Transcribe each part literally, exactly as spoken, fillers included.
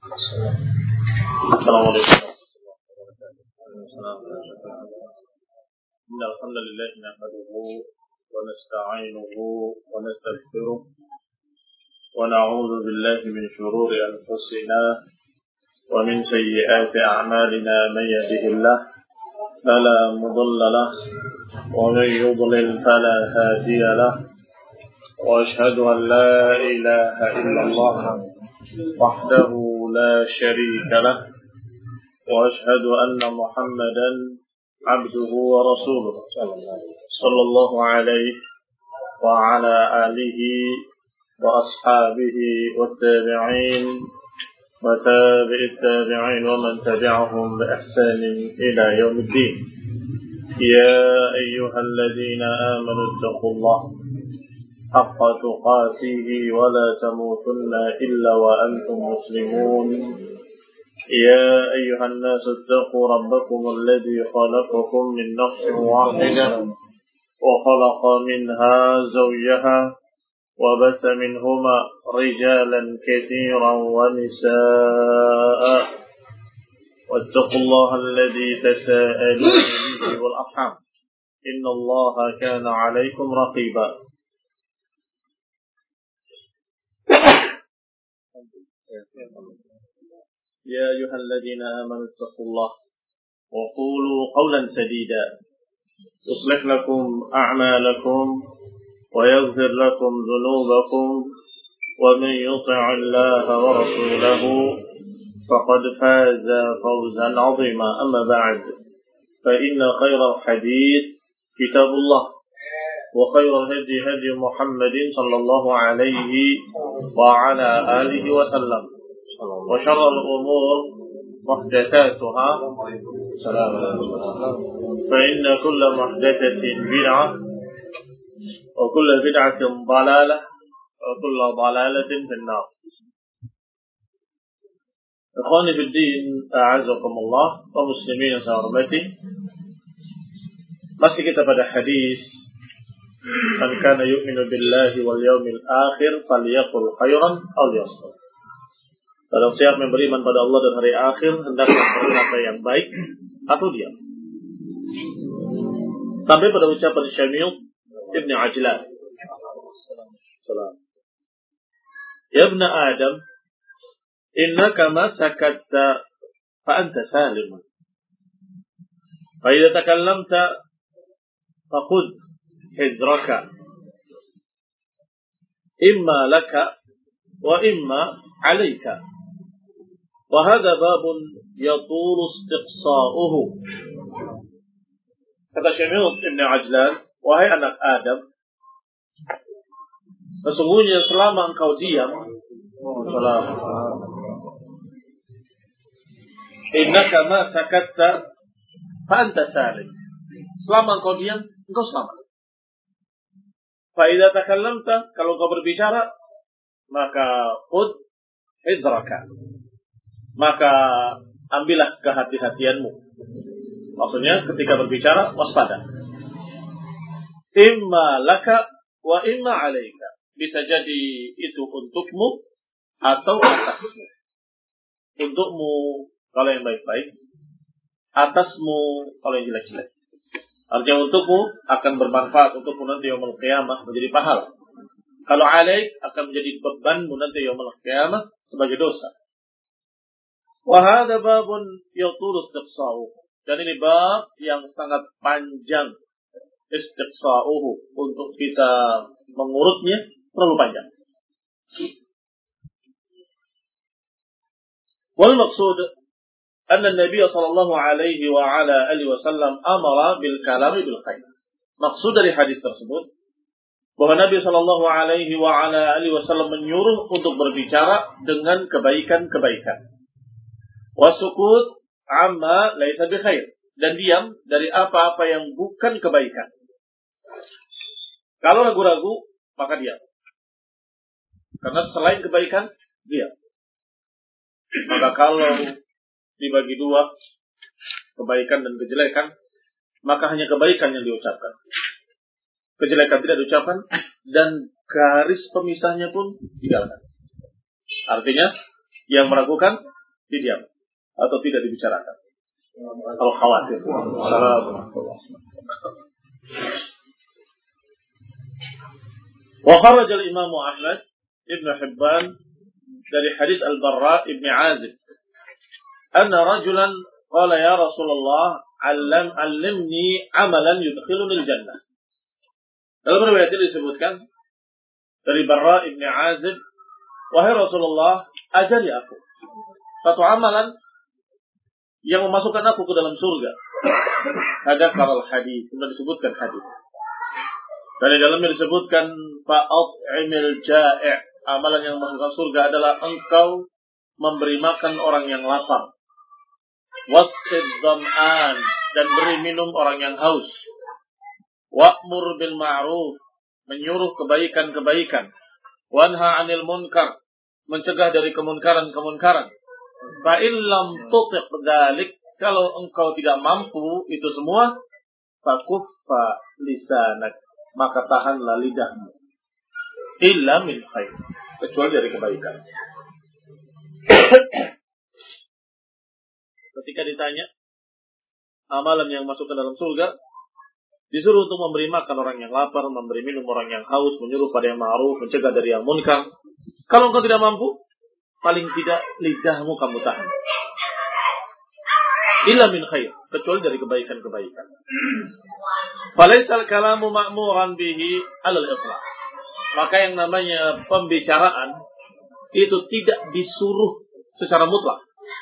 Assalamualaikum warahmatullahi wabarakatuh. Innal hamdalillah nahmaduhu wa nasta'inuhu wa nastaghfiruh wa na'udzu billahi min shururi anfusina wa min sayyiati a'malina may yahdihillahu fala mudilla lahu wa man yudlil fala hadiya lahu wa ashhadu an la ilaha illallah wahdahu la syarika lahu wa ashhadu anna Muhammadan abduhu wa rasuluh sallallahu alaihi wa ala alihi wa ashabihi wa tabi'in wa tabi'it tabi'in wa man tabi'ahum bi ihsanin ila yaumiddin. Ya ayyuhalladzina amanu taqullaha haqqa tuqatih wa la tamutunna illa wa antum muslimun. يا أيها الناس اتقوا ربكم الذي خلقكم من نفس واحدة وخلق منها زوجها وبث منهما رجالا كثيرا ونساء واتقوا الله الذي تساءلون به والأرحام إن الله كان عليكم رقيبا. يا أيها الذين آمنوا اتقوا الله وقولوا قولا سديدا يصلح لكم أعمالكم ويغفر لكم ذنوبكم ومن يطع الله ورسوله فقد فاز فوزا عظيما. أما بعد فإن خير الحديث كتاب الله وخير الهدي هدي محمد صلى الله عليه وعلى آله وسلم وشر الأمور محدثاتها فإن كل محدثة بدعة وكل بدعة ضلالة وكل ضلالة في النار. إخواني في الدين أعزكم الله ومسلمين سهرمتي. Masih kita pada hadis man kana yu'minu billahi wal yawmil akhir falyaqul khairan aw liyasmut. Kalau siapa yang beriman pada Allah dan hari akhir, hendaklah berkata yang baik atau diam. Sampai pada ucapan Syamil Ibn Ajlan. Ya Ibn Adam, innaka ma sakatta fa anta salim. Fa idza takallamta fa khudh hidraka. Imma laka wa imma alayka. وهذا باب يطول استقصاؤه. Kata Syamil Ibn Ajlan, wahai anak Adam, sesungguhnya selama engkau diam, innaka ma sakatta fa anta salim. Selama engkau diam, engkau selamat. Fa idza takallamta, kalau engkau berbicara, maka khudh hidraka, maka ambillah kehati-hatianmu. Maksudnya ketika berbicara waspada. Imma laka wa imma alaika. Bisa jadi itu untukmu atau atasmu. Untukmu kalau yang baik-baik, atasmu kalau yang jelek-jelek. Artinya untukmu akan bermanfaat untukmu nanti yaumul qiyamah menjadi pahala. Kalau alaik akan menjadi bebanmu nanti yaumul qiyamah sebagai dosa. Wahada babun yatulu istiqsa'uhu. Dan ini bab yang sangat panjang istiqsa'uhu. Untuk kita mengurutnya terlalu panjang. Wal maksud anna Nabi sallallahu alaihi wa ala alihi wasallam amara bil kalami bil khair. Maksud dari hadis tersebut bahwa Nabi sallallahu alaihi wa ala alihi wasallam menyuruh untuk berbicara dengan kebaikan-kebaikan. Wasukut amma laisa bi khair, dan diam dari apa-apa yang bukan kebaikan. Kalau ragu-ragu maka diam. Karena selain kebaikan diam. Maka kalau dibagi dua, kebaikan dan kejelekan, maka hanya kebaikan yang diucapkan. Kejelekan tidak diucapkan dan garis pemisahnya pun ditinggalkan. Artinya yang meragukan didiam atau tidak dibicarakan. Kalau khawatir. Assalamualaikum. Wa kharaja al-Imam Ahmad Ibn Hibban dari hadis Al-Barra Ibn Azib. Anna rajulan qala ya Rasulullah, "Allam 'allimni 'amalan yudkhiluni al-jannah." Dalam riwayat ini disebutkan dari Barra Ibn Azib, "Wahai Rasulullah, ajari aku satu amalan yang memasukkan aku ke dalam surga." Ada karal hadis, sudah disebutkan hadis. Dan di dalamnya disebutkan fa'at'imil ja'i', amalan yang memasukkan surga adalah engkau memberi makan orang yang lapar. Wasqid dham'an, dan beri minum orang yang haus. Wa'mur bil ma'ruf, menyuruh kebaikan-kebaikan. Wanha 'anil munkar, mencegah dari kemunkaran-kemunkaran. Fa in lam tutiq dzalik, kalau engkau tidak mampu itu semua, fakuffa lisanak, maka tahanlah lidahmu. Illa min khair, kecuali dari kebaikan. Ketika ditanya amalan yang masuk ke dalam surga, disuruh untuk memberi makan orang yang lapar, memberi minum orang yang haus, menyuruh pada yang ma'ruf, mencegah dari yang munkar. Kalau engkau tidak mampu, paling tidak lidahmu kamu tahan. Illa min khair, kecuali dari kebaikan-kebaikan. Falaisal kalamu ma'muran bihi alal itlaq. Maka yang namanya pembicaraan itu tidak disuruh secara mutlak.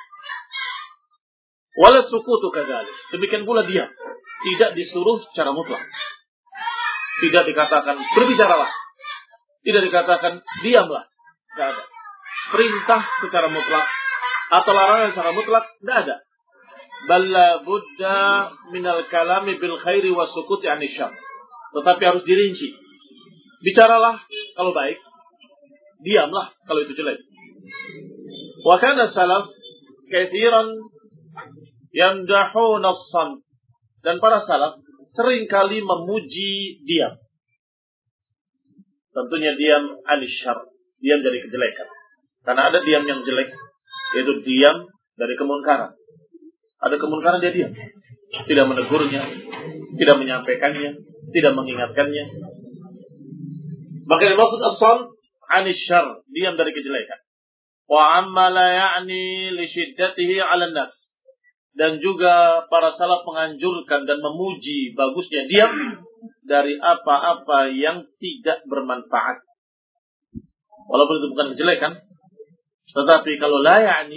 Wala sukutu kadzalik. Demikian pula diam, tidak disuruh secara mutlak. Tidak dikatakan berbicaralah, tidak dikatakan diamlah, tidak ada. Perintah secara mutlak atau larangan secara mutlak tidak ada. Balla budda minal kalami bil khairi wa sukuti anil syarr. Tetapi harus dirinci. Bicaralah kalau baik, diamlah kalau itu jelek. Wa kana salaf katsiran yamdahuna as-samt. Dan para salaf sering kali memuji diam. Tentunya diam anil syarr, diam dari kejelekan. Karena ada diam yang jelek, yaitu diam dari kemunkaran. Ada kemunkaran dia diam, tidak menegurnya, tidak menyampaikannya, tidak mengingatkannya. Maka yang maksud as-samt anis syarr, diam dari kejelekan. Wa amma la ya'ni li shiddatihi 'ala an-nafs. Dan juga para salaf menganjurkan dan memuji bagusnya diam dari apa-apa yang tidak bermanfaat. Walaupun itu bukan kejelekan, tetapi kalau la ya'ni,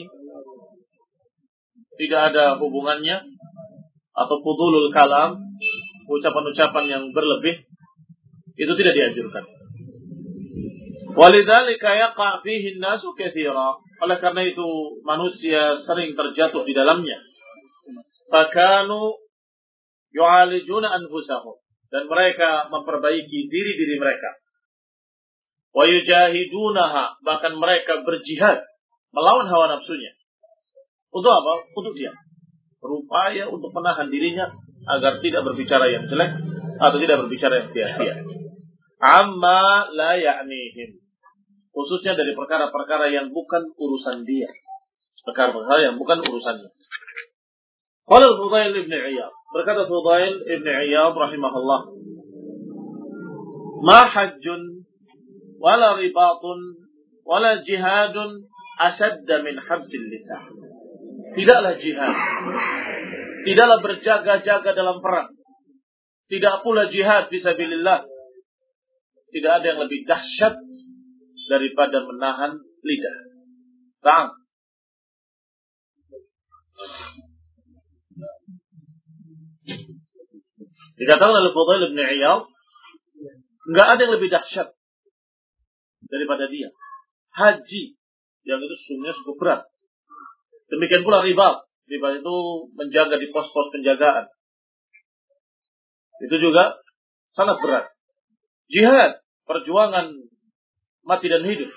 tidak ada hubungannya, atau fudulul kalam, ucapan-ucapan yang berlebih, itu tidak dianjurkan. Walidzalika yaqa' fihi an-nasu katsira. Oleh karena itu manusia sering terjatuh di dalamnya. Fakanu yu'alijuna anfusahum, dan mereka memperbaiki diri-diri mereka. Wa yujahidunaha, bahkan mereka berjihad melawan hawa nafsunya. Untuk apa? Untuk dia berupaya untuk menahan dirinya agar tidak berbicara yang jelek atau tidak berbicara yang sia-sia. Amma la ya'nihim, khususnya dari perkara-perkara yang bukan urusan dia, perkara-perkara yang bukan urusannya. Qala Fudail ibn Iyad, berkata Fudail ibn Iyad rahimahullah, ma hajjun wala ribatun wala jihadun asadda min habsil lisan. Tidaklah jihad, tidaklah berjaga-jaga dalam perang, tidak pula jihad fisabilillah, tidak ada yang lebih dahsyat daripada menahan lidah. Ta'am. Dikatakan oleh Fudail bin Iyad, enggak ada yang lebih dahsyat daripada dia. Haji, yang itu sungguhnya cukup berat. Demikian pula ribat. Ribat itu menjaga di pos-pos penjagaan. Itu juga sangat berat. Jihad, perjuangan mati dan hidup.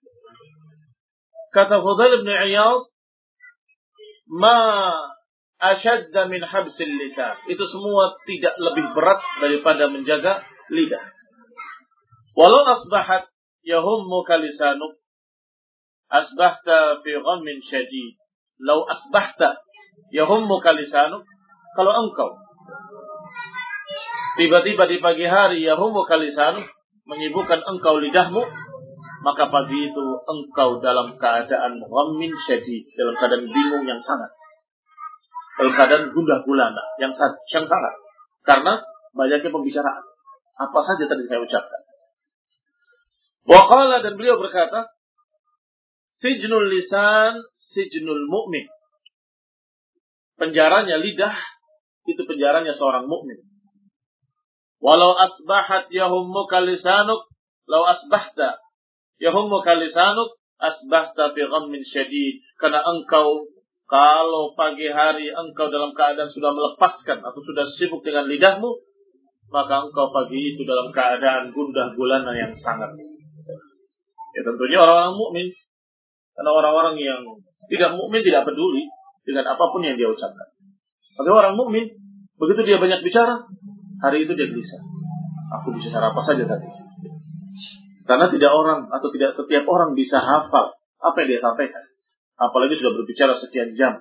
Kata Fudail bin Iyad, ma asyadda min habsil lisan. Itu semua tidak lebih berat daripada menjaga lidah. Walau asbahat yahummuka lisanuk, asbahta fi ghammin syadid. lau asbahta yahummuka lisanuk, kalau engkau tiba-tiba di pagi hari yahummuka lisanuk, menyibukkan engkau lidahmu, maka pagi itu engkau dalam keadaan ghammin syadid, dalam keadaan bingung yang sangat, dalam keadaan gundah gulana yang sangat, yang sangat, karena banyaknya pembicaraan. Apa saja tadi saya ucapkan. Wa qala, dan beliau berkata, sijnul lisan sijnul mu'min. Penjaranya lidah itu penjaranya seorang mukmin. Walau asbahat yahummuka lisanuk, lau asbahta yahummuka lisanuk, asbahta fi ghammin syadid. Karena engkau, kalau pagi hari engkau dalam keadaan sudah melepaskan atau sudah sibuk dengan lidahmu, maka engkau pagi itu dalam keadaan gundah gulana yang sangat. Ya tentunya orang-orang mukmin. Karena orang-orang yang tidak mukmin tidak peduli dengan apapun yang dia ucapkan. Tapi orang mukmin, begitu dia banyak bicara, hari itu dia gelisah. Aku bicara apa saja tadi. Karena tidak orang atau tidak setiap orang bisa hafal apa yang dia sampaikan. Apalagi sudah berbicara sekian jam.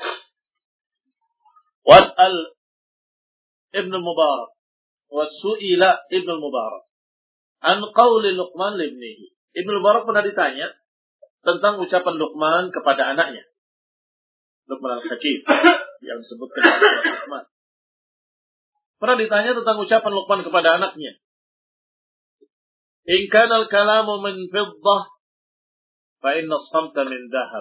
Was'al Ibn Mubarak, wasu'ila Ibn Mubarak an qawli Luqman libnihi. Ibn Mubarak pernah ditanya tentang ucapan Luqman kepada anaknya, Luqman al-Hakim, yang disebutkan oleh Luqman. Pernah ditanya tentang ucapan Luqman kepada anaknya. In kana al-kalamu min fiddah, fa inna as-samta min dhahab.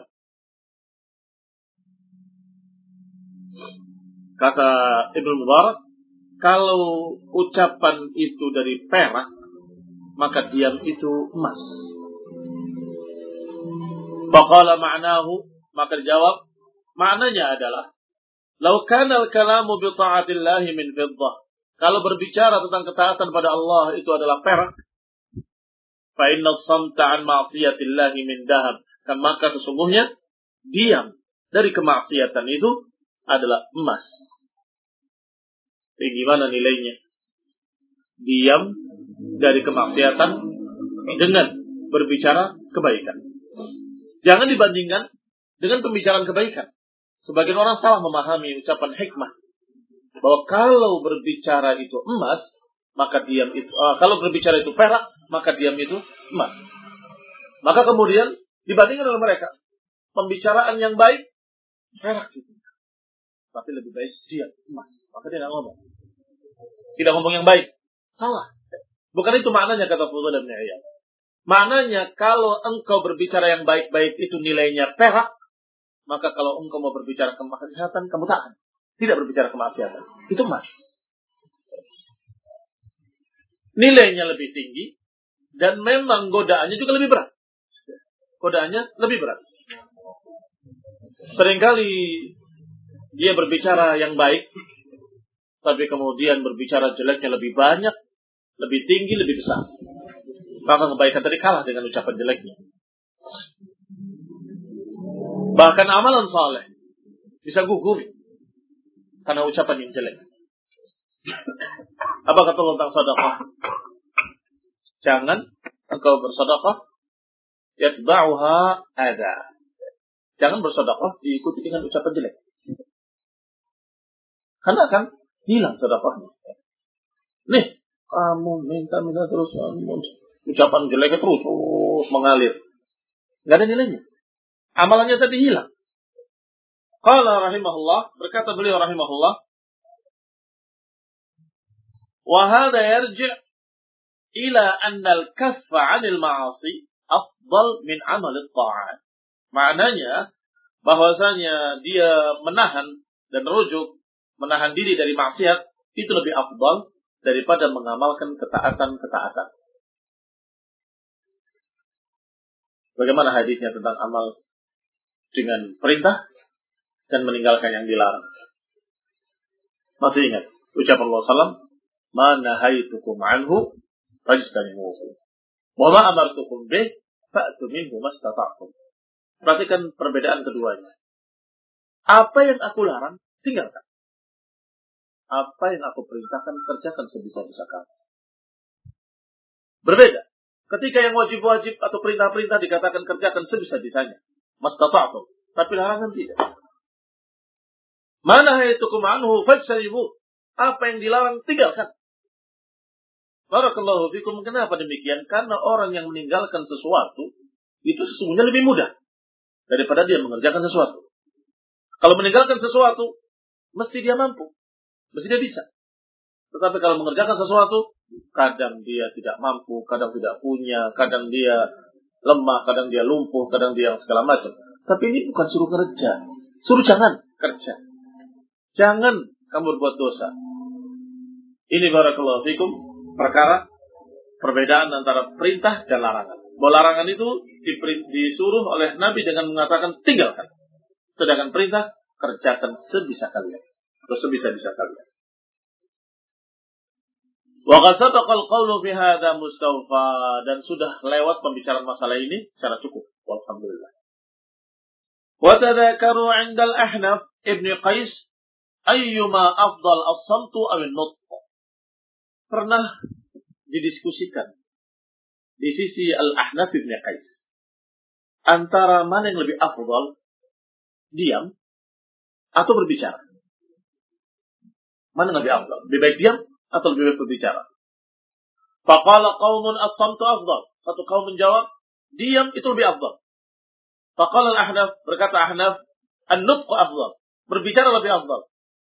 Kata Ibn Mubarak, kalau ucapan itu dari perak, maka diam itu emas. Faqala ma'nahu, maka dijawab, maknanya adalah, lau kana al-kalamu bi ta'atillahi min fiddah, kalau berbicara tentang ketaatan pada Allah itu adalah perak, fa inna as-samta an ma'siyatillahi min dhahab, kan maka sesungguhnya diam dari kemaksiatan itu adalah emas. Jadi gimana nilainya? Diam dari kemaksiatan dengan berbicara kebaikan. Jangan dibandingkan dengan pembicaraan kebaikan. Sebagian orang salah memahami ucapan hikmah bahwa kalau berbicara itu emas, maka diam itu uh, kalau berbicara itu perak, maka diam itu emas. Maka kemudian dibandingkan oleh mereka, pembicaraan yang baik perak itu, tapi lebih baik diam emas. Maka dia tidak ngomong, tidak ngomong yang baik. Salah. Bukan itu maknanya, kata Fudail bin Iyad. Maknanya kalau engkau berbicara yang baik-baik itu nilainya perak, maka kalau engkau mau berbicara kemaksiatan, kamu tahan. Tidak berbicara kemaksiatan. Itu emas. Nilainya lebih tinggi dan memang godaannya juga lebih berat. Godaannya lebih berat. Seringkali dia berbicara yang baik, tapi kemudian berbicara jeleknya lebih banyak, lebih tinggi, lebih besar. Maka kebaikan tadi kalah dengan ucapan jeleknya. Bahkan amalan saleh bisa gugur karena ucapan yang jelek. Apa kata Allah tentang sedekah? Jangan engkau bersedekah yatba'uha adza. Jangan bersedekah diikuti dengan ucapan jelek. Karena akan hilang sedekahnya. Nih, kamu minta-minta terus, ucapan jeleknya terus, terus mengalir. Nggak ada nilainya. Amalannya tadi hilang. Qala rahimahullah, berkata beliau rahimahullah, wa hadha yarji' ila anna al-kaffa 'anil ma'asi afdal min 'amal at-ta'at. Maknanya bahwasanya dia menahan dan rujuk, menahan diri dari maksiat itu lebih afdal daripada mengamalkan ketaatan-ketaatan. Bagaimana hadisnya tentang amal dengan perintah dan meninggalkan yang dilarang? Masih ingat ucapan Allah sallallahu alaihi wasallam, "Ma nahaitukum anhu fajtanibuhu, wa ma amartukum bih fa'tu minhu mastata'tum." Perhatikan perbedaan keduanya. Apa yang aku larang, tinggalkan. Apa yang aku perintahkan, kerjakan sebisa-bisa kamu. Berbeda. Ketika yang wajib-wajib atau perintah-perintah dikatakan kerjakan sebisa-bisanya. Mastata'tum. tapi larangan tidak. Mana hayatukum anhu fajtanibu. Apa yang dilarang tinggalkan. Barakallahu fikum. Kenapa demikian? Karena orang yang meninggalkan sesuatu itu sesungguhnya lebih mudah daripada dia mengerjakan sesuatu. Kalau meninggalkan sesuatu, mesti dia mampu, mesti dia bisa. Tetapi kalau mengerjakan sesuatu, kadang dia tidak mampu, kadang tidak punya, kadang dia lemah, kadang dia lumpuh, kadang dia segala macam. Tapi ini bukan suruh kerja, suruh jangan kerja. Jangan kamu berbuat dosa. Ini barakallahu fikum perkara perbedaan antara perintah dan larangan. Bahwa larangan itu disuruh oleh Nabi dengan mengatakan tinggalkan. Sedangkan perintah kerjakan sebisa kalian atau sebisa-bisa kalian. Wa qad sabaqa al-qawlu fi hadha mustawfa, dan sudah lewat pembicaraan masalah ini secara cukup. Walhamdulillah. Wa tadhakaru 'inda al-Ahnaf Ibn Qais ayyuma afdal as-samtu aw an-nutq. Pernah didiskusikan di sisi Al-Ahnaf Ibn Qais antara mana yang lebih afdal, diam atau berbicara. Mana yang lebih afdal? Lebih baik diam atau lebih baik berbicara? Faqala qaumun as-samtu afdal. Satu kaum menjawab, diam itu lebih afdal. Faqala Al-Ahnaf, berkata Ahnaf, an-nutq afdal. Berbicara lebih afdal.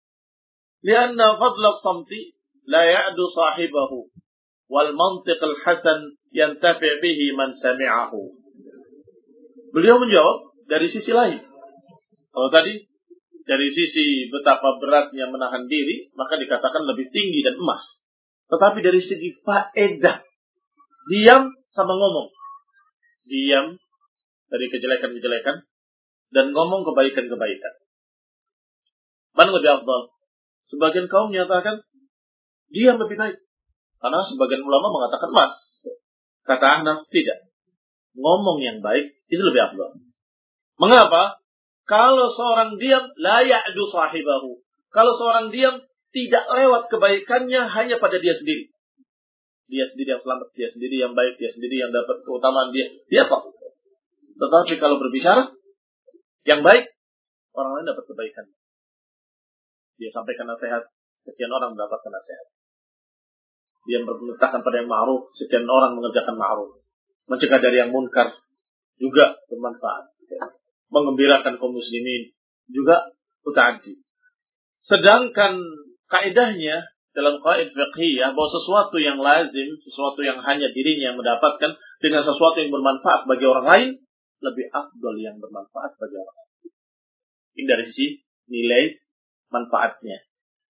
Lianna fadla as-samti la ya'du sahibahu wal mantiq al-hasan yantafi' bihi man sami'ahu. Beliau menjawab dari sisi lain. Kalau tadi dari sisi betapa beratnya menahan diri, maka dikatakan lebih tinggi dan emas. Tetapi dari segi faedah, diam sama ngomong. Diam dari kejelekan-kejelekan dan ngomong kebaikan-kebaikan. Mana lebih afdal? Sebagian kaum menyatakan diam lebih baik. Karena sebagian ulama mengatakan emas. Kata Ahnaf, tidak. Ngomong yang baik itu lebih afdal. Mengapa? Kalau seorang diam, la ya'du sahibahu. Kalau seorang diam, tidak lewat kebaikannya hanya pada dia sendiri. Dia sendiri yang selamat, dia sendiri yang baik, dia sendiri yang dapat keutamaan dia. Dia apa? Tetapi kalau berbicara, yang baik, orang lain dapat kebaikan. Dia sampaikan nasihat, sekian orang mendapatkan nasihat. Dia memerintahkan pada yang ma'ruf, sekian orang mengerjakan ma'ruf. Mencegah dari yang munkar, juga bermanfaat. Mengembirakan kaum muslimin, juga muta'addi. Sedangkan kaidahnya dalam kaidah fiqhiyah bahwa sesuatu yang lazim, sesuatu yang hanya dirinya yang mendapatkan dengan sesuatu yang bermanfaat bagi orang lain, lebih afdal yang bermanfaat bagi orang lain. Ini dari sisi nilai manfaatnya.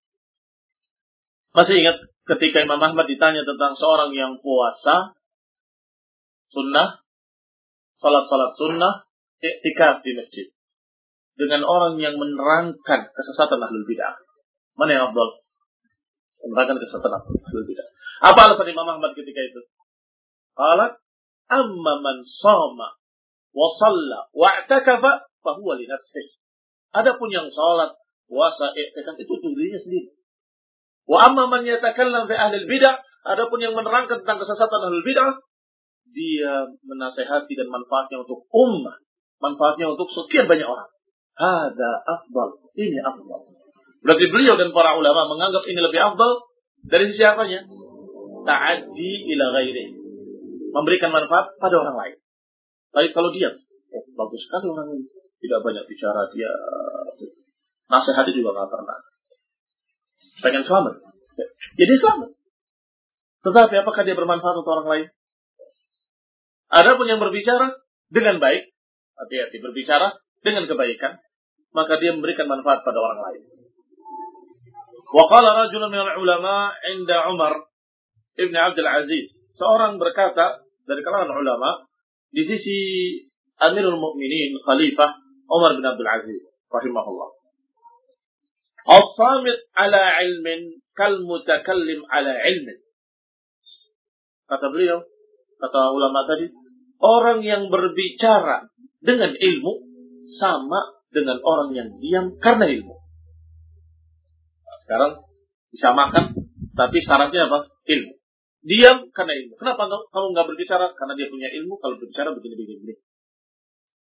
Masih ingat ketika Imam Ahmad ditanya tentang seorang yang puasa sunnah, salat-salat sunnah, iktikaf di masjid dengan orang yang menerangkan kesesatan ahlul bidah. Mana yang afdal? Menerangkan kesesatan ahlul bidah. Apa alasan Imam Ahmad ketika itu? Qala amma man shama wa shalla wa i'takafa fa huwa li nafsihi. Adapun yang salat, puasa, iktikaf itu untuk dirinya sendiri. Wa amma man yatakallam fi ahlil bidah, adapun yang menerangkan tentang kesesatan ahlul bidah, dia menasehati dan manfaatnya untuk ummah, manfaatnya untuk sekian banyak orang. Hada afdal, ini afdal. Berarti beliau dan para ulama menganggap ini lebih afdal dari sisi apanya? Ta'addi ila ghairi, memberikan manfaat pada orang lain. Tapi kalau dia, oh, bagus sekali orang ini, tidak banyak bicara, dia nasihati juga nggak pernah. Pengen selamat, jadi selamat. Tetapi apakah dia bermanfaat untuk orang lain? Adapun yang berbicara dengan baik, hati-hati berbicara dengan kebaikan, maka dia memberikan manfaat pada orang lain. Wa qala rajulun minal ulama 'inda Umar ibn Abdul Aziz. Seorang berkata dari kalangan ulama di sisi Amirul Mukminin Khalifah Umar bin Abdul Aziz rahimahullah. As-samit 'ala 'ilmin kal mutakallim 'ala 'ilmin. Kata beliau, kata ulama tadi, orang yang berbicara dengan ilmu sama dengan orang yang diam karena ilmu. Nah, sekarang disamakan, tapi syaratnya apa? Ilmu. Diam karena ilmu. Kenapa kalau nggak berbicara? Karena dia punya ilmu. Kalau berbicara begini-begini.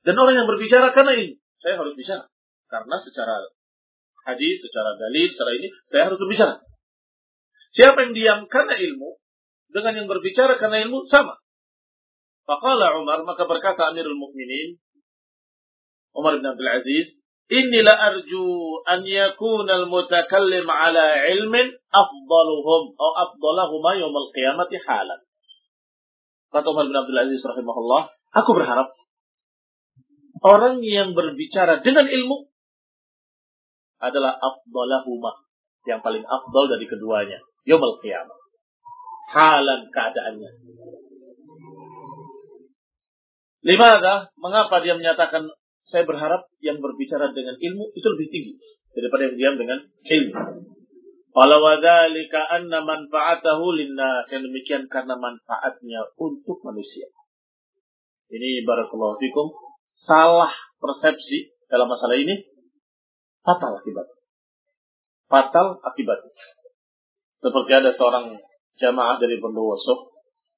Dan orang yang berbicara karena ini, saya harus bicara. Karena secara hadis, secara dalil, secara ini, saya harus berbicara. Siapa yang diam karena ilmu, dengan yang berbicara karena ilmu, sama. Faqala Umar, maka berkata Amirul Mukminin, Umar bin Abdul Aziz, Inni la arju an yakuna al-mutakallim ala ilmin afdaluhum atau afdalahuma yawmal qiyamati halan. Kata Umar bin Abdul Aziz rahimahullah, aku berharap orang yang berbicara dengan ilmu adalah afdalahuma, yang paling afdal dari keduanya, yawmal qiyamah. Halan keadaannya. Limadha? Mengapa dia menyatakan saya berharap yang berbicara dengan ilmu itu lebih tinggi daripada yang diam dengan ilmu. Qala wa dzalika anna manfa'atahu linnas, yang demikian karena manfaatnya untuk manusia. Ini barakallahu fikum, salah persepsi dalam masalah ini fatal akibat. Fatal akibat. Seperti ada seorang jamaah dari Bondowoso,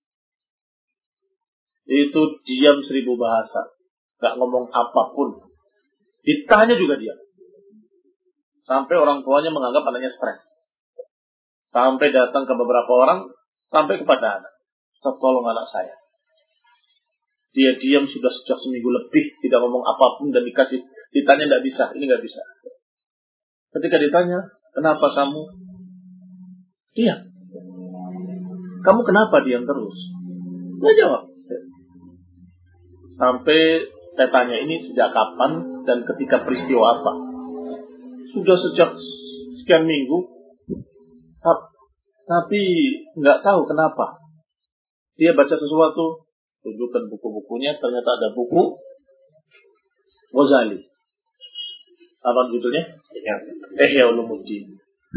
itu diam seribu bahasa, gak ngomong apapun. Ditanya juga diam. Sampai orang tuanya menganggap anaknya stres. Sampai datang ke beberapa orang, sampai kepada anak. Ustaz, tolong anak saya. Dia diam sudah sejak seminggu lebih, tidak ngomong apapun, dan dikasih, ditanya tidak bisa, ini nggak bisa. Ketika ditanya, kenapa kamu diam? Kamu kenapa diam terus? Nggak jawab. Sampai saya tanya, ini sejak kapan dan ketika peristiwa apa? Sudah sejak sekian minggu, tapi nggak tahu kenapa. Dia baca sesuatu, tunjukkan buku-bukunya, ternyata ada buku Ghazali. Apa judulnya? Ihya Ulumuddin.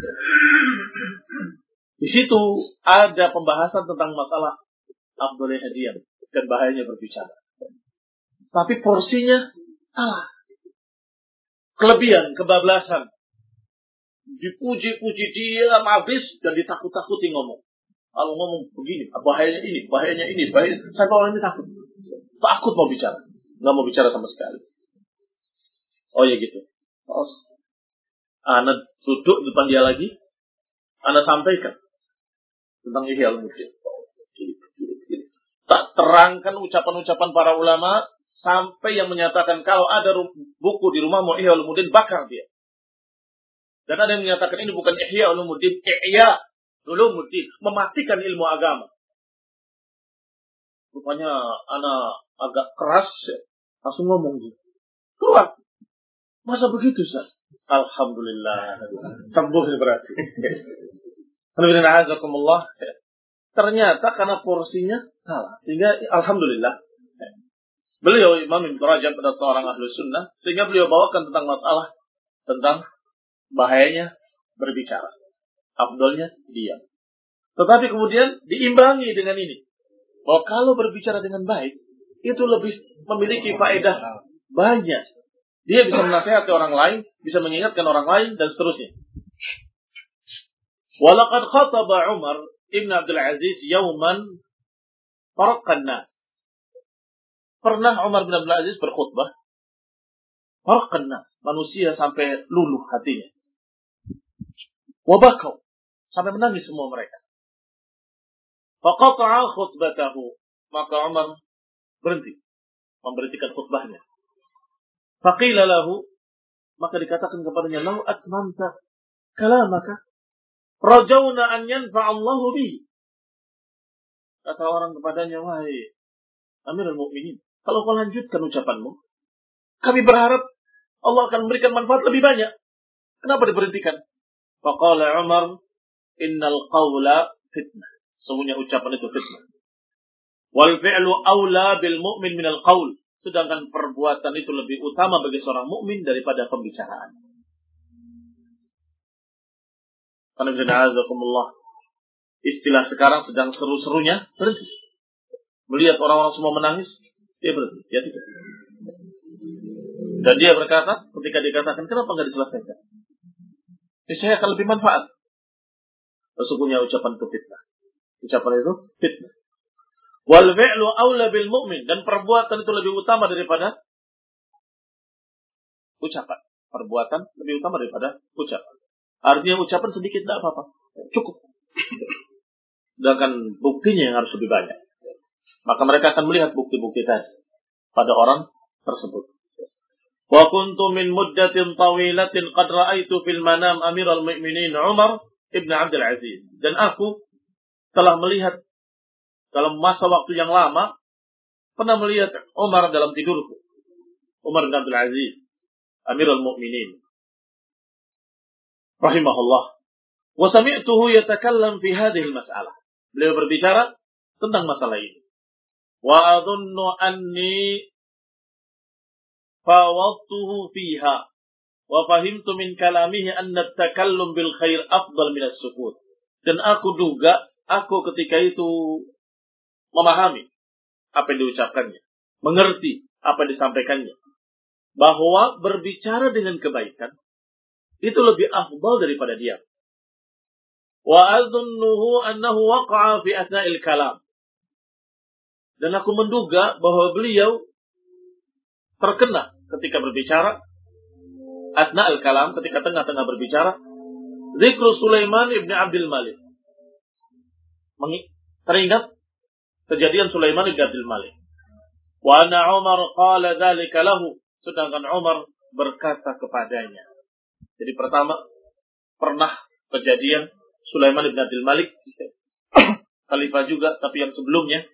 Di situ ada pembahasan tentang masalah afdhaliyah diam dan bahayanya berbicara. Tapi porsinya salah. Kelebihan, kebablasan. Dipuji-puji dia habis dan ditakut-takuti ngomong. Kalau ngomong begini, bahayanya ini, bahayanya ini, bahayanya. Sampai orang ini takut. Takut mau bicara. Nggak mau bicara sama sekali. Oh ya gitu. Terus, Ana duduk di depan dia lagi. Ana sampaikan tentang Ihya Ulumuddin. Tak terangkan ucapan-ucapan para ulama. Sampai yang menyatakan kalau ada buku di rumahmu Ihya Ulumuddin, bakar dia. Dan ada yang menyatakan ini bukan Ihya Ulumuddin, Ihya Ulumuddin, mematikan ilmu agama. Rupanya anak agak keras, langsung ngomong gitu. Keluar. Masa begitu, Ustaz? Alhamdulillah. Sembuh berarti. Alhamdulillah. Ternyata karena porsinya salah. Sehingga Alhamdulillah. Beliau Imam Ibn Rajab adalah seorang ahli sunnah, sehingga beliau bawakan tentang masalah tentang bahayanya berbicara, afdalnya diam. Tetapi kemudian diimbangi dengan ini, bahwa kalau berbicara dengan baik itu lebih memiliki faedah banyak. Dia bisa menasihati orang lain, bisa mengingatkan orang lain dan seterusnya. Walaqad khataba Umar ibn Abdul Aziz yauman faraqan nas. Pernah Umar bin Abdul Aziz berkhutbah, faraqan nas, manusia sampai luluh hatinya. Wabakau, sampai menangis semua mereka. Faqata'a khutbatahu, maka Umar berhenti memberhentikan khutbahnya. Faqila lahu, maka dikatakan kepadanya, lau atmamta kalamaka rajawna an yanfa'allahu bihi. Kata orang kepadanya, wahai Amirul Mukminin, kalau kau lanjutkan ucapanmu, kami berharap Allah akan memberikan manfaat lebih banyak. Kenapa diberhentikan? Faqala Umar, innal qawla fitnah. Semuanya ucapan itu fitnah. Wal fi'lu awla bil mu'min minal qawl. Sedangkan perbuatan itu lebih utama bagi seorang mukmin daripada pembicaraan. Alhamdulillah. Istilah sekarang sedang seru-serunya, berhenti. Melihat orang-orang semua menangis, dia berhenti. Dia tidak. Dan dia berkata, ketika dikatakan, kenapa enggak diselesaikan? Ini saya akan lebih manfaat. Sesungguhnya ucapan itu fitnah. Ucapan itu fitnah. Wal fi'lu aula bil mu'min, dan perbuatan itu lebih utama daripada ucapan. Perbuatan lebih utama daripada ucapan. Artinya ucapan sedikit tidak apa-apa. Cukup. Sedangkan buktinya yang harus lebih banyak. Maka mereka akan melihat bukti-bukti tadi pada orang tersebut. Wa kuntu min muddatin tawilatin qad ra'aitu fil manam Amirul Mukminin Umar ibn Abdul Aziz. Dan aku telah melihat dalam masa waktu yang lama, pernah melihat Umar dalam tidurku. Umar bin Abdul Aziz, Amirul Mukminin rahimahullah. Wa sami'tuhu yatakallam fi hadhihi al-mas'alah. Beliau berbicara tentang masalah ini. Wa adhunnu anni fawadtuhu fiha wa fahimtu min kalamihi anna at-takallum bil khair afdal min as-sukut. Dan aku duga, aku ketika itu memahami apa yang diucapkannya, mengerti apa yang disampaikannya, bahwa berbicara dengan kebaikan itu lebih afdal daripada diam. Wa adhunnuhu annahu waqa'a fi athna'il kalam. Dan aku menduga bahwa beliau terkena ketika berbicara, athna'il kalam, ketika tengah-tengah berbicara, zikru Sulaiman ibn Abdul Malik. Teringat kejadian Sulaiman ibn Abdul Malik. Wa anna Umar qala dzalika lahu, sedangkan Umar berkata kepadanya. Jadi pertama, pernah kejadian Sulaiman ibn Abdul Malik, khalifah juga, tapi yang sebelumnya,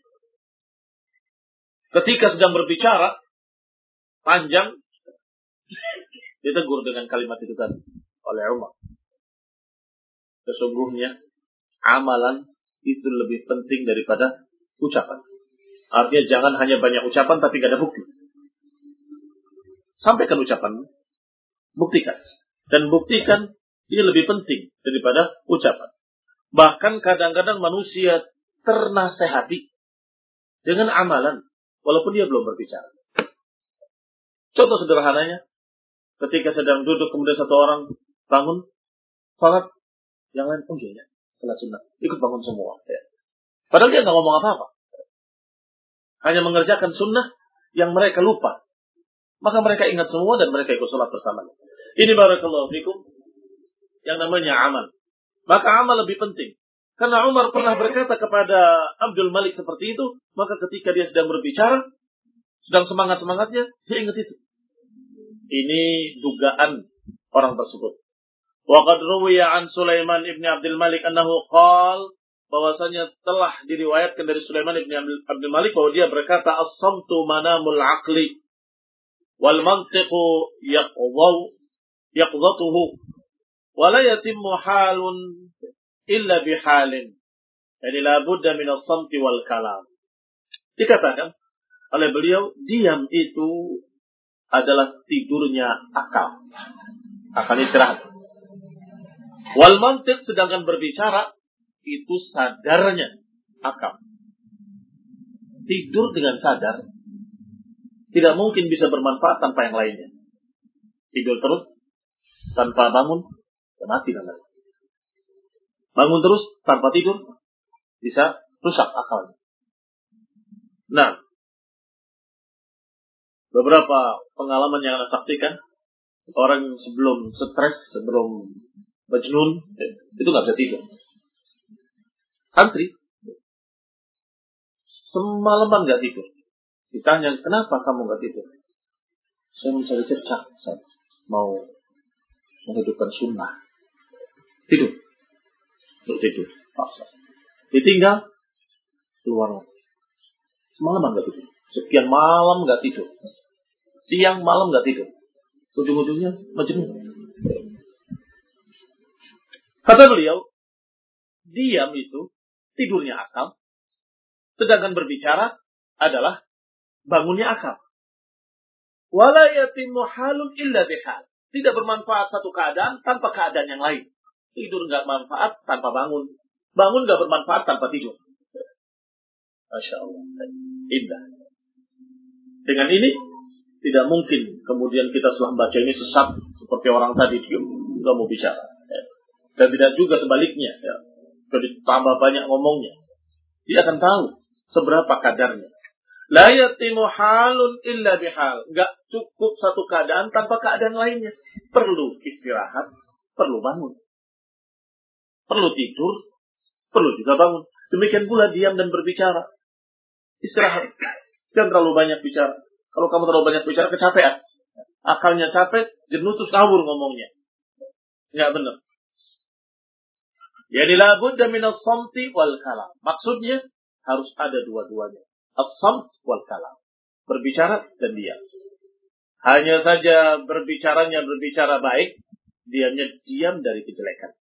ketika sedang berbicara panjang, ditegur dengan kalimat itu tadi oleh Umar. Sesungguhnya amalan itu lebih penting daripada ucapan. Artinya jangan hanya banyak ucapan tapi gak ada bukti. Sampaikan ucapan, buktikan. Dan buktikan ini lebih penting daripada ucapan. Bahkan kadang-kadang manusia ternasehati dengan amalan walaupun dia belum berbicara. Contoh sederhananya, ketika sedang duduk kemudian satu orang bangun salat, yang lain oh iya ya, salat sunnah, ikut bangun semua. Ya. Padahal dia nggak ngomong apa-apa, hanya mengerjakan sunnah yang mereka lupa. Maka mereka ingat semua dan mereka ikut salat bersama. Ini barakallahu fikum yang namanya amal. Maka amal lebih penting. Karena Umar pernah berkata kepada Abdul Malik seperti itu, maka ketika dia sedang berbicara, sedang semangat-semangatnya, dia ingat itu. Ini dugaan orang tersebut. Wa qad ruwiya an Sulaiman ibn Abdul Malik annahu qala, bahwasanya telah diriwayatkan dari Sulaiman ibn Abdul Malik bahwa dia berkata, as-samtu manamul aqli wal mantiqu yaqdhaw yaqdhatuhu wa la yatimmu halun illa bihalin. Jadi la budda min as-samti wal kalam. Dikatakan oleh beliau, diam itu adalah tidurnya akal. Akal istirahat. Wal mantiq, sedangkan berbicara itu sadarnya akal. Tidur dengan sadar tidak mungkin bisa bermanfaat tanpa yang lainnya. Tidur terus tanpa bangun, ya mati namanya. Bangun terus tanpa tidur bisa rusak akalnya. Nah, beberapa pengalaman yang Anda saksikan, orang sebelum stres, sebelum majnun, itu nggak bisa tidur. Santri semalaman nggak tidur. Ditanya, kenapa kamu nggak tidur? Saya mencari cercah, saya mau menghidupkan sunnah. Tidur, untuk tidur, paksa. Ditinggal, keluar. Semalaman nggak tidur. Sekian malam nggak tidur. Siang malam nggak tidur. Ujung-ujungnya majnun. Kata beliau, diam itu tidurnya akal, sedangkan berbicara adalah bangunnya akal. Wala yatimmu halun illa bihal. Tidak bermanfaat satu keadaan tanpa keadaan yang lain. Tidur nggak manfaat tanpa bangun. Bangun nggak bermanfaat tanpa tidur. Masya Allah. Indah. Dengan ini tidak mungkin kemudian kita setelah baca ini sesat seperti orang tadi diam nggak mau bicara. Dan tidak juga sebaliknya. Kalau ditambah banyak ngomongnya, dia akan tahu seberapa kadarnya. La yatimu halun illa bihal. Enggak cukup satu keadaan tanpa keadaan lainnya. Perlu istirahat, perlu bangun. Perlu tidur, perlu juga bangun. Demikian pula diam dan berbicara. Istirahat. Jangan terlalu banyak bicara. Kalau kamu terlalu banyak bicara, kecapean. Akalnya capek, jenuh terus ngawur ngomongnya. Enggak benar. Yani la budda min as-samti wal kalam. Maksudnya harus ada dua-duanya. As-samt wal kalam. Berbicara dan diam. Hanya saja berbicaranya berbicara baik, diamnya diam dari kejelekan.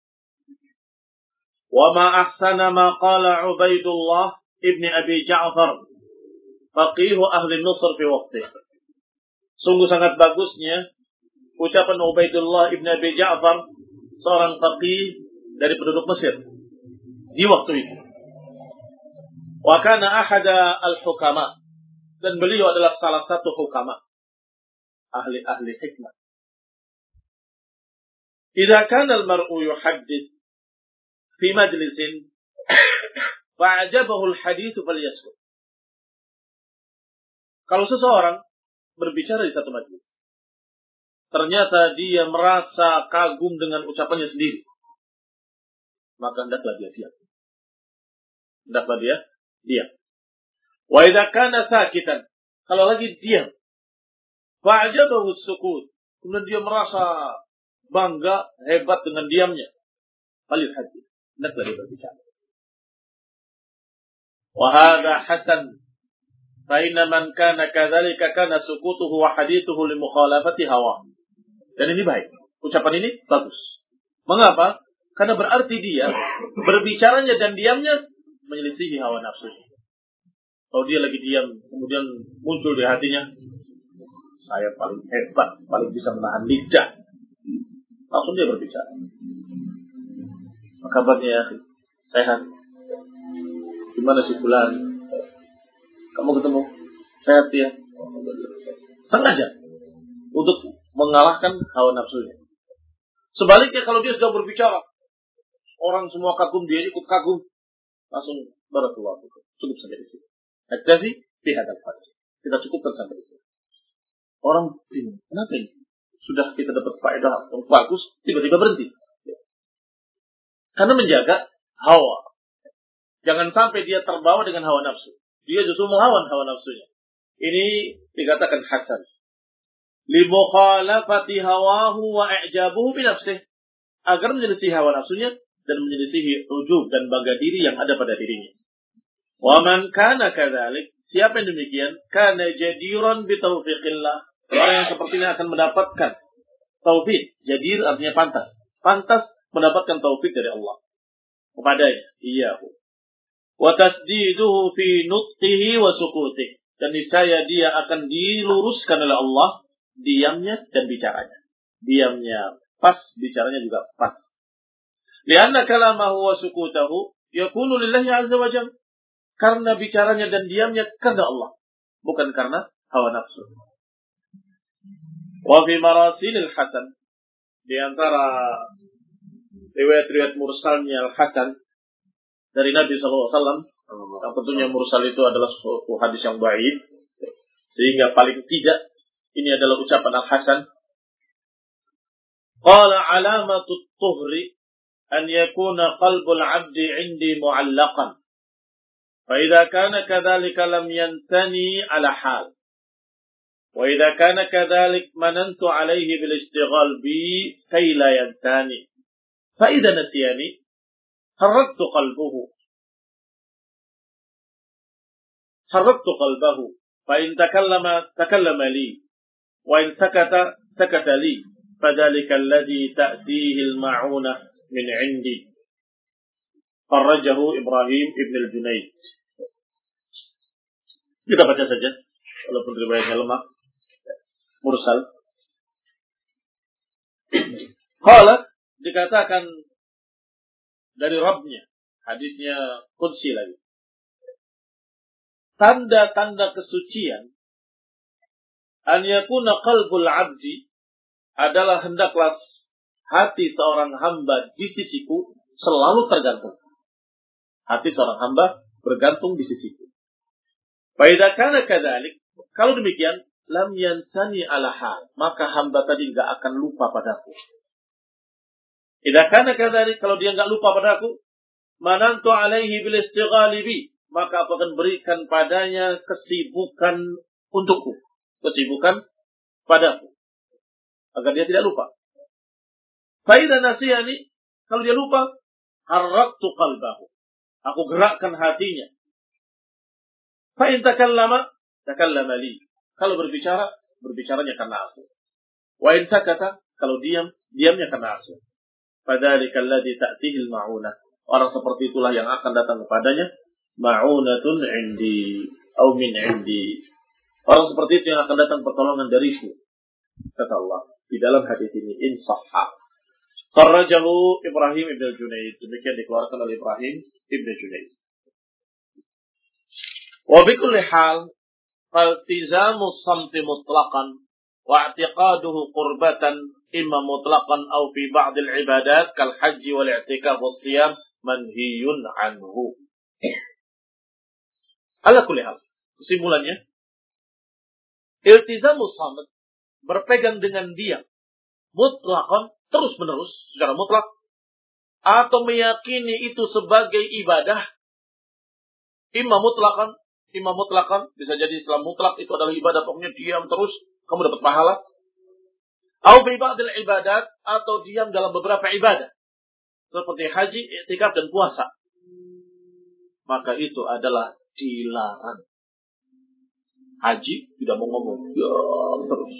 Wa ma ahsana ma qala Ubaidullah ibn Abi Ja'far, faqih ahli Misr fi waqtih. Sungguh sangat bagusnya ucapan Ubaidullah ibn Abi Ja'far, seorang faqih dari penduduk Mesir di waktu itu. Wa kana ahada al-hukama, dan beliau adalah salah satu hukama, ahli-ahli hikmah. Idza kana al-mar'u yuhaddits fi majlisin fa'ajabahu al-hadits falyaskut. Kalau seseorang berbicara di satu majelis, ternyata dia merasa kagum dengan ucapannya sendiri, maka hendaklah dia diam. Hendaklah dia diam. Wa idza kana sakitan, kalau lagi diam, fa'ajabahu as-sukut, kemudian dia merasa bangga, hebat dengan diamnya, falil hadith, hendaklah dia berbicara. Wa hadha hasan, fa inna man kana kadzalika kana sukutuhu wa hadithuhu li mukhalafati hawa. Dan ini baik, ucapan ini bagus. Mengapa? Karena berarti dia berbicaranya dan diamnya menyelisihi hawa nafsu. Kalau dia lagi diam, kemudian muncul di hatinya, saya paling hebat, paling bisa menahan lidah, langsung dia berbicara. Apa kabarnya ya? Sehat? Gimana si bulan? Kamu ketemu? Sehat ya? Sengaja untuk mengalahkan hawa nafsunya. Sebaliknya kalau dia sudah berbicara, orang semua kagum, dia ikut kagum, langsung barakallahu fikum. Cukup sampai di sini. Aktafi fi hadzal qadr. Kita cukupkan sampai di sini. Orang bingung, kenapa ini? Sudah kita dapat faedah yang bagus, tiba-tiba berhenti. Karena menjaga hawa. Jangan sampai dia terbawa dengan hawa nafsu. Dia justru melawan hawa nafsunya. Ini dikatakan hasan. Li mukhalafati hawahu wa i'jabuhu bi nafsihi. Agar menyelisihi hawa nafsunya dan menyelisihi ujub dan bangga diri yang ada pada dirinya. Wa man kana kadzalik, siapa yang demikian, kana jadiran bi taufiqillah. Orang yang seperti ini akan mendapatkan taufik. Jadir artinya pantas. Pantas mendapatkan taufik dari Allah kepadanya. Iyahu. Wa tasdiduhu fi nutqihi wa sukutihi. Dan niscaya dia akan diluruskan oleh Allah diamnya dan bicaranya. Diamnya pas, bicaranya juga pas. Lianna kalamahu wa sukutahu yakunu lillahi azza wa jalla. Karena bicaranya dan diamnya karena Allah, bukan karena hawa nafsu. Wa fi marasilil Hasan, di antara riwayat-riwayat mursalnya Al-Hasan dari Nabi sallallahu alaihi wasallam, yang tentunya mursal itu adalah suatu hadis yang dhaif, sehingga paling tidak ini adalah ucapan Al-Hasan. Qala alamatut tuhri an yakuna qalbul 'abdi 'indi mu'allaqan. Fa idza kana kadzalika lam yantani 'ala hal. Wa idza kana kadzalik manantu 'alaihi bil ishtighal bi kay la yantani. Fa idza nasiyani harraktu qalbuhu. Harraktu qalbahu. Fa in takallama takallama li. Wa in sakata sakata li. Fadzalika alladhi ta'tihi al-ma'unah min 'indi. Kharrajahu Ibrahim ibn al-Junayd. Kita baca saja, walaupun riwayatnya lemah, mursal. Qala, dikatakan dari Rabbnya, hadisnya qudsi lagi. Tanda-tanda kesucian an yakuna qalbul 'abdi adalah hendaklah hati seorang hamba di sisiku selalu tergantung. Hati seorang hamba bergantung di sisiku. Fa idza kana kadzalik, kalau demikian, lam yansani ala hal, maka hamba tadi enggak akan lupa padaku. Idza kana kadzalik, kalau dia enggak lupa padaku, manantu alaihi bil istighali bi, maka aku akan berikan padanya kesibukan untukku, kesibukan padaku, agar dia tidak lupa. Fa idza nasiyani, kalau dia lupa, harraktu qalbahu, aku gerakkan hatinya. Fa in takallama, takallama li, kalau berbicara, berbicaranya karena aku. Wa in sakata, kalau diam, diamnya karena aku. Fadzalika alladzi ta'tihi al-ma'unah, orang seperti itulah yang akan datang kepadanya ma'unatun indi au min indi, orang seperti itu yang akan datang pertolongan dariku, kata Allah di dalam hadis ini. In sahha kharrajahu Ibrahim ibn Junayd, demikian dikeluarkan oleh Ibrahim ibn Junayd. Wa bi kulli hal faltizamu samti mutlaqan wa i'tiqaduhu qurbatan imma mutlaqan aw fi ba'd al-ibadat kal hajj wal i'tikaf was siyam manhiyun anhu. Ala kulli hal, kesimpulannya, iltizamus samat, berpegang dengan diam mutlakon, terus menerus secara mutlak, atau meyakini itu sebagai ibadah, imam mutlakan, imam mutlakan, bisa jadi Islam mutlak itu adalah ibadah, pokoknya diam terus kamu dapat pahala, atau fi ba'dil ibadat, atau diam dalam beberapa ibadah seperti haji, i'tikaf dan puasa, maka itu adalah dilarang. Haji tidak mau ngomong, ya terus.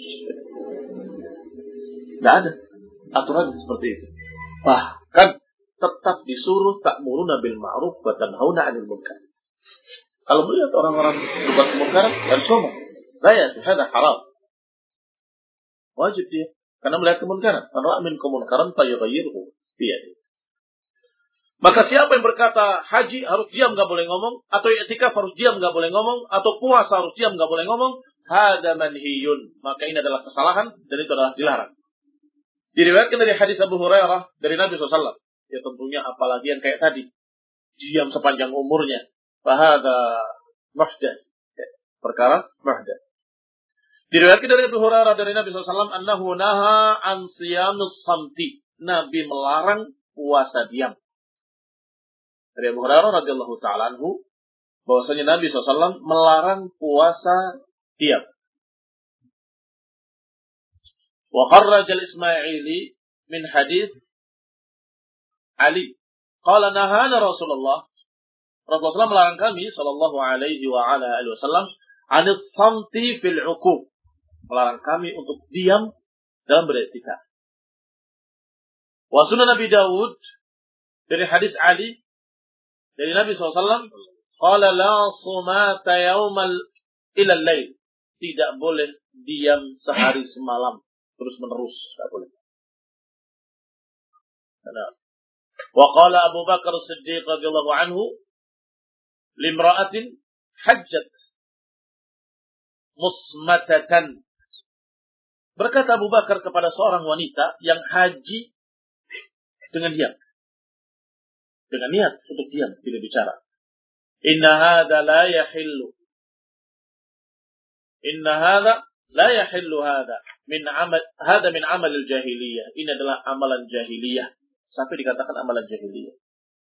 Tidak ada aturan seperti itu. Bahkan tetap disuruh ta'muruna bil ma'ruf wa tanhauna 'anil munkar. Kalau melihat orang-orang berbuat kemungkaran, harus ngomong, la ya, hada haram. Wajib dia, karena melihat kemungkaran. Man ra'a minkum munkaran falyughayyirhu bi yadihi. Maka siapa yang berkata haji harus diam nggak boleh ngomong, atau i'tikaf harus diam nggak boleh ngomong, atau puasa harus diam nggak boleh ngomong, hada manhiyun, maka ini adalah kesalahan dan itu adalah dilarang. Diriwayatkan dari hadis Abu Hurairah dari Nabi shallallahu alaihi wasallam, ya tentunya apalagi yang kayak tadi, diam sepanjang umurnya, fahada muhdath, perkara muhdath. Diriwayatkan dari Abu Hurairah dari Nabi shallallahu alaihi wasallam, annahu naha an siyamus samti, Nabi melarang puasa diam. Dari Abu Hurairah radhiyallahu ta'ala anhu, bahwasanya Nabi shallallahu alaihi wasallam melarang puasa diam. Wa kharraj al-Ismaili min hadis Ali, qala nahana Rasulullah, Rasulullah melarang kami sallallahu alaihi wa ala alihi wasallam anis samti fil uqub, melarang kami untuk diam dalam beriktikaf. Wa sunan Nabi Dawud dari hadis Ali dari Nabi shallallahu alaihi wasallam, qala la sumata yaumal ila al-lail, tidak boleh diam sehari semalam terus menerus, tidak boleh. Nah. Wa qala Abu Bakar As-Siddiq radhiyallahu anhu limra'atin hajjat musmatatan, berkata Abu Bakar kepada seorang wanita yang haji dengan diam, dengan niat untuk diam, tidak bicara. Inna hadha la yahillu, inna hadha la yahillu hadha min amal, hadha min amal al-jahiliyah, ini adalah amalan jahiliyah, sampai dikatakan amalan jahiliyah.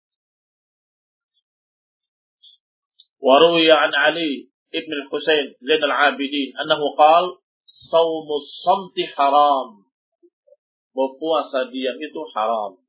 Wa ruwiya an Ali ibn al-Husayn Zain al-Abidin annahu qala shaumus samti haram, berpuasa diam itu haram.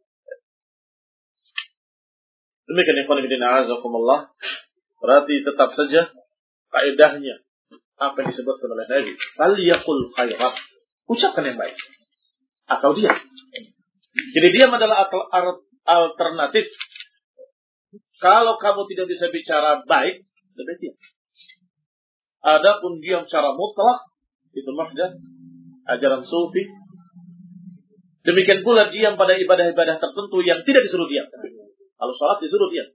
Demikian ikhwan fillah azakumullah. Berarti tetap saja kaidahnya apa yang disebutkan oleh Nabi, fal yaqul khairan, ucapkan yang baik atau diam. Jadi diam adalah alternatif. Kalau kamu tidak bisa bicara baik, lebih diam. Adapun diam secara mutlak itu muhdath, ajaran sufi. Demikian pula diam pada ibadah-ibadah tertentu yang tidak disuruh diam. Kalau salat disuruh diam.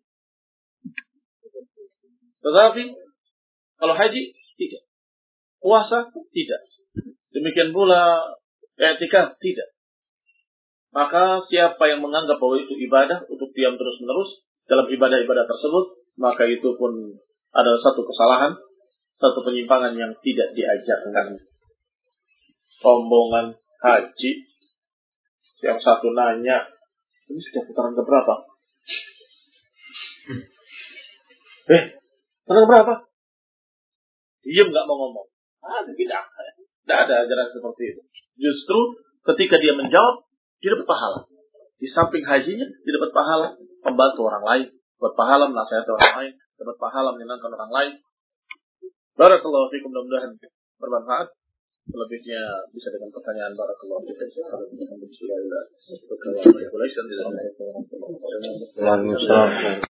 Tetapi kalau haji tidak. Puasa tidak. Demikian pula i'tikaf tidak. Maka siapa yang menganggap bahwa itu ibadah untuk diam terus-menerus dalam ibadah-ibadah tersebut, maka itu pun adalah satu kesalahan satu penyimpangan yang tidak diajarkan. Rombongan haji, yang satu nanya, ini sudah putaran keberapa? Eh, putaran keberapa? Diam nggak mau ngomong. Ah, tidak. Tidak ada ajaran seperti itu. Justru ketika dia menjawab, dia dapat pahala. Di samping hajinya, dia dapat pahala membantu orang lain, dapat pahala menasihati orang lain, dapat pahala menyenangkan orang lain. Barakallahu fikum, mudah-mudahan bermanfaat. Selebihnya bisa dengan pertanyaan. Barakallahu fikum. Bismillah.